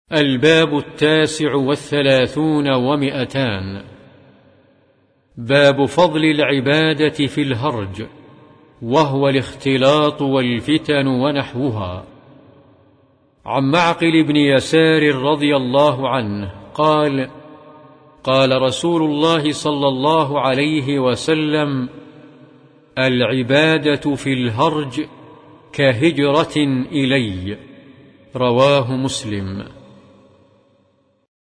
الباب 39 و200. باب فضل العبادة في الهرج، وهو الاختلاط والفتن ونحوها. عن معقل بن يسار رضي الله عنه قال: قال رسول الله صلى الله عليه وسلم: العبادة في الهرج كهجرة إلي. رواه مسلم.